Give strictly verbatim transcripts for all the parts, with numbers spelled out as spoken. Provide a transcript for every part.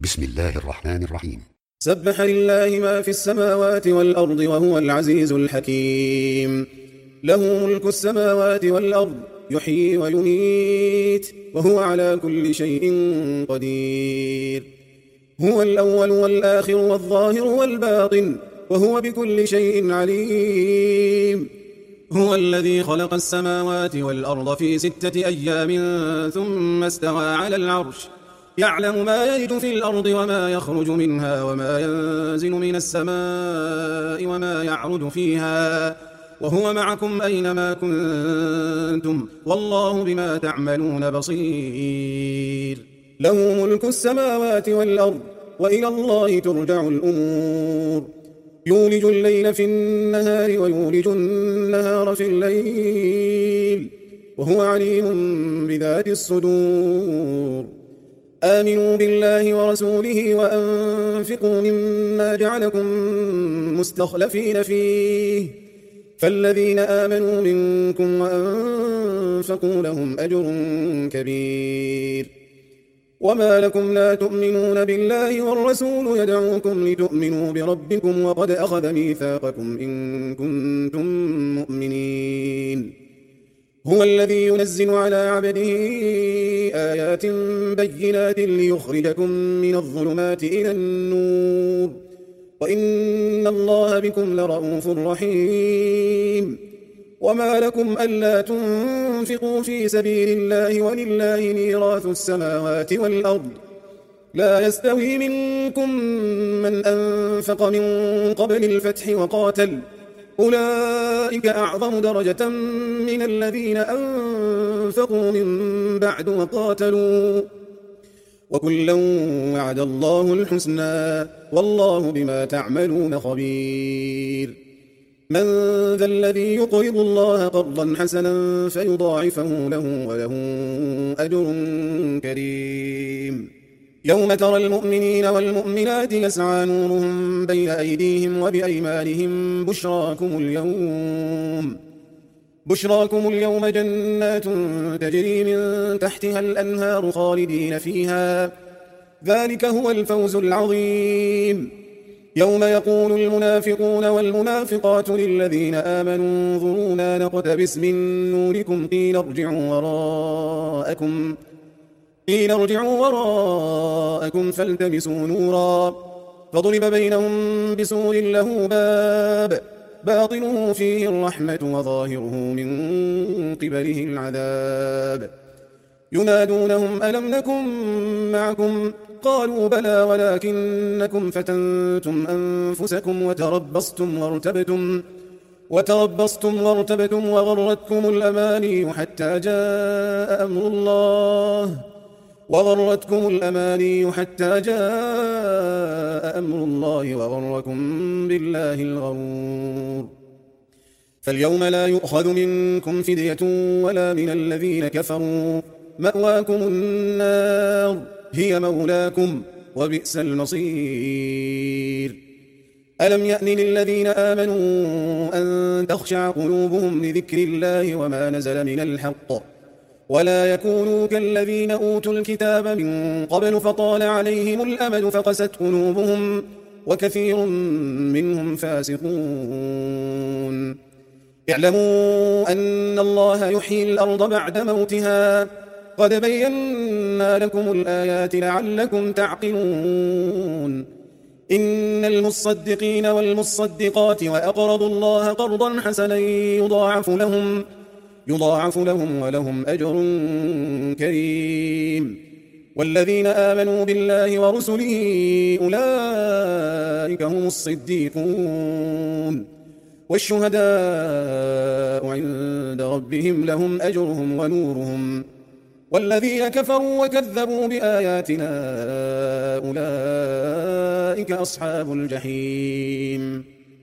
بسم الله الرحمن الرحيم. سبح لله ما في السماوات والأرض وهو العزيز الحكيم. له ملك السماوات والأرض يحيي ويميت وهو على كل شيء قدير. هو الأول والآخر والظاهر والباطن وهو بكل شيء عليم. هو الذي خلق السماوات والأرض في ستة أيام ثم استوى على العرش يعلم ما يلج في الأرض وما يخرج منها وما ينزل من السماء وما يعرج فيها وهو معكم أينما كنتم والله بما تعملون بصير. له ملك السماوات والأرض وإلى الله ترجع الأمور. يولج الليل في النهار ويولج النهار في الليل وهو عليم بذات الصدور. آمنوا بالله ورسوله وأنفقوا مما جعلكم مستخلفين فيه فالذين آمنوا منكم وأنفقوا لهم أجر كبير. وما لكم لا تؤمنون بالله والرسول يدعوكم لتؤمنوا بربكم وقد أخذ ميثاقكم إن كنتم مؤمنين. هو الذي ينزل على عبده آيات بينات ليخرجكم من الظلمات إلى النور وإن الله بكم لرءوف رحيم. وما لكم ألا تنفقوا في سبيل الله ولله ميراث السماوات والأرض لا يستوي منكم من أنفق من قبل الفتح وقاتل أولئك أعظم درجة من الذين أنفقوا من بعد وقاتلوا وكلا وعد الله الحسنى والله بما تعملون خبير. من ذا الذي يقرض الله قرضا حسنا فيضاعفه له وله أجر كريم. يوم ترى المؤمنين والمؤمنات يسعى نورهم بين أيديهم وبأيمانهم بشراكم اليوم بشراكم اليوم جنات تجري من تحتها الأنهار خالدين فيها ذلك هو الفوز العظيم. يوم يقول المنافقون والمنافقات للذين آمنوا انظرونا نقتبس من نوركم قيل ارجعوا وراءكم قيل ارجعوا وراءكم فالتمسوا نورا فضرب بينهم بسور له باب باطنه فيه الرحمة وظاهره من قبله العذاب. ينادونهم ألم نكن معكم قالوا بلى ولكنكم فتنتم أنفسكم وتربصتم وارتبتم وتربصتم وارتبتم وغرتكم الأماني حتى جاء أمر الله وغرتكم الأماني حتى جاء أمر الله وغركم بالله الغرور. فاليوم لا يؤخذ منكم فدية ولا من الذين كفروا مأواكم النار هي مولاكم وبئس المصير. ألم يأن للذين آمنوا أن تخشع قلوبهم لذكر الله وما نزل من الحق ولا يكونوا كالذين أوتوا الكتاب من قبل فطال عليهم الأمد فقست قلوبهم وكثير منهم فاسقون. اعلموا أن الله يحيي الأرض بعد موتها قد بينا لكم الآيات لعلكم تعقلون. إن المصدقين والمصدقات وأقرضوا الله قرضا حسنا يضاعف لهم يضاعف لهم ولهم أجر كريم. والذين آمنوا بالله ورسله أولئك هم الصديقون والشهداء عند ربهم لهم أجرهم ونورهم. والذين كفروا وكذبوا بآياتنا أولئك أصحاب الجحيم.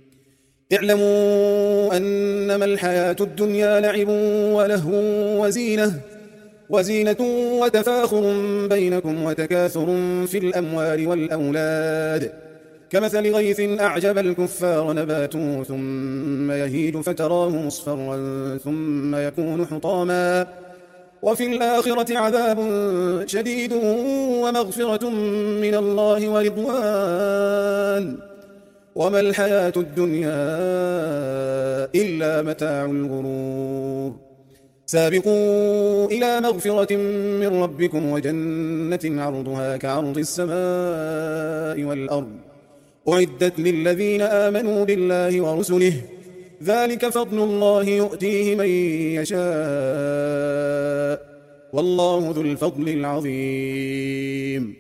اعلموا أنما الحياة الدنيا لعب ولهو وزينة وزينة وتفاخر بينكم وتكاثر في الأموال والأولاد كمثل غيث أعجب الكفار نباته ثم يهيج فتراه مصفرا ثم يكون حطاما وفي الآخرة عذاب شديد ومغفرة من الله ورضوان وما الحياة الدنيا إلا متاع الغرور سابقوا إلى مغفرة من ربكم وجنة عرضها كعرض السماء والأرض أعدت للذين آمنوا بالله ورسله ذلك فضل الله يؤتيه من يشاء والله ذو الفضل العظيم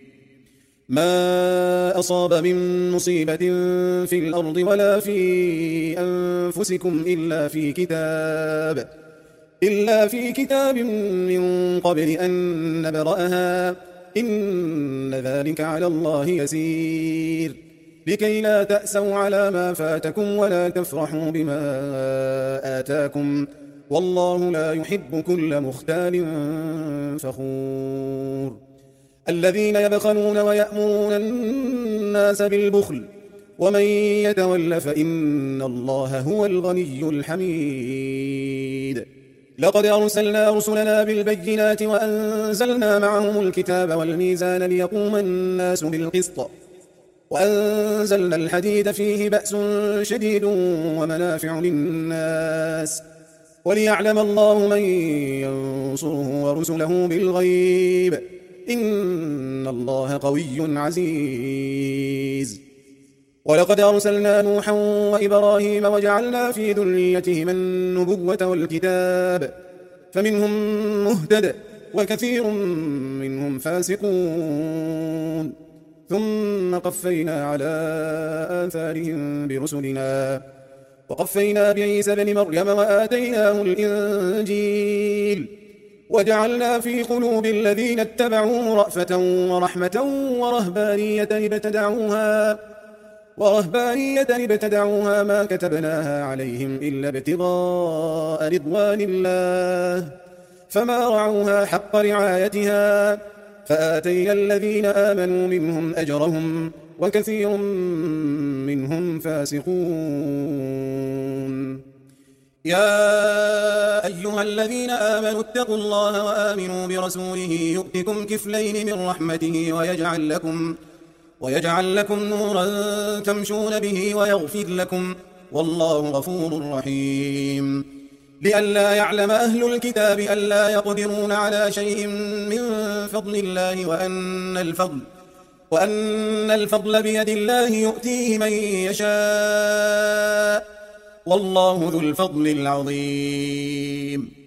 ما أصاب من مصيبة في الأرض ولا في أنفسكم إلا في كتاب إلا في كتاب من قبل أن نبرأها إن ذلك على الله يسير لكي لا تأسوا على ما فاتكم ولا تفرحوا بما آتاكم والله لا يحب كل مختال فخور الذين يبخلون ويأمرون الناس بالبخل ومن يتول فإن الله هو الغني الحميد لقد أرسلنا رسلنا بالبينات وأنزلنا معهم الكتاب والميزان ليقوم الناس بالقسط وأنزلنا الحديد فيه بأس شديد ومنافع للناس وليعلم الله من ينصره ورسله بالغيب إن الله قوي عزيز ولقد أرسلنا نوحا وإبراهيم وجعلنا في ذريتهما النبوة والكتاب فمنهم مهتد وكثير منهم فاسقون ثم قفينا على آثارهم برسلنا وقفينا بعيسى بن مريم وآتيناه الإنجيل وجعلنا في قلوب الذين اتبعوه رأفة ورحمة ورهبانية ابتدعوها ورهبانية ابتدعوها ما كتبناها عليهم إلا ابتغاء رضوان الله فما رعوها حق رعايتها فآتينا الذين آمنوا منهم أجرهم وكثير منهم فاسقون يا أيها الذين آمنوا اتقوا الله وآمنوا برسوله يؤتكم كفلين من رحمته ويجعل لكم ويجعل لكم نورا تمشون به ويغفر لكم والله غفور رحيم لئلا يعلم أهل الكتاب ألا يقدرون على شيء من فضل الله وأن الفضل وأن الفضل بيد الله يؤتيه من يشاء والله ذو الفضل العظيم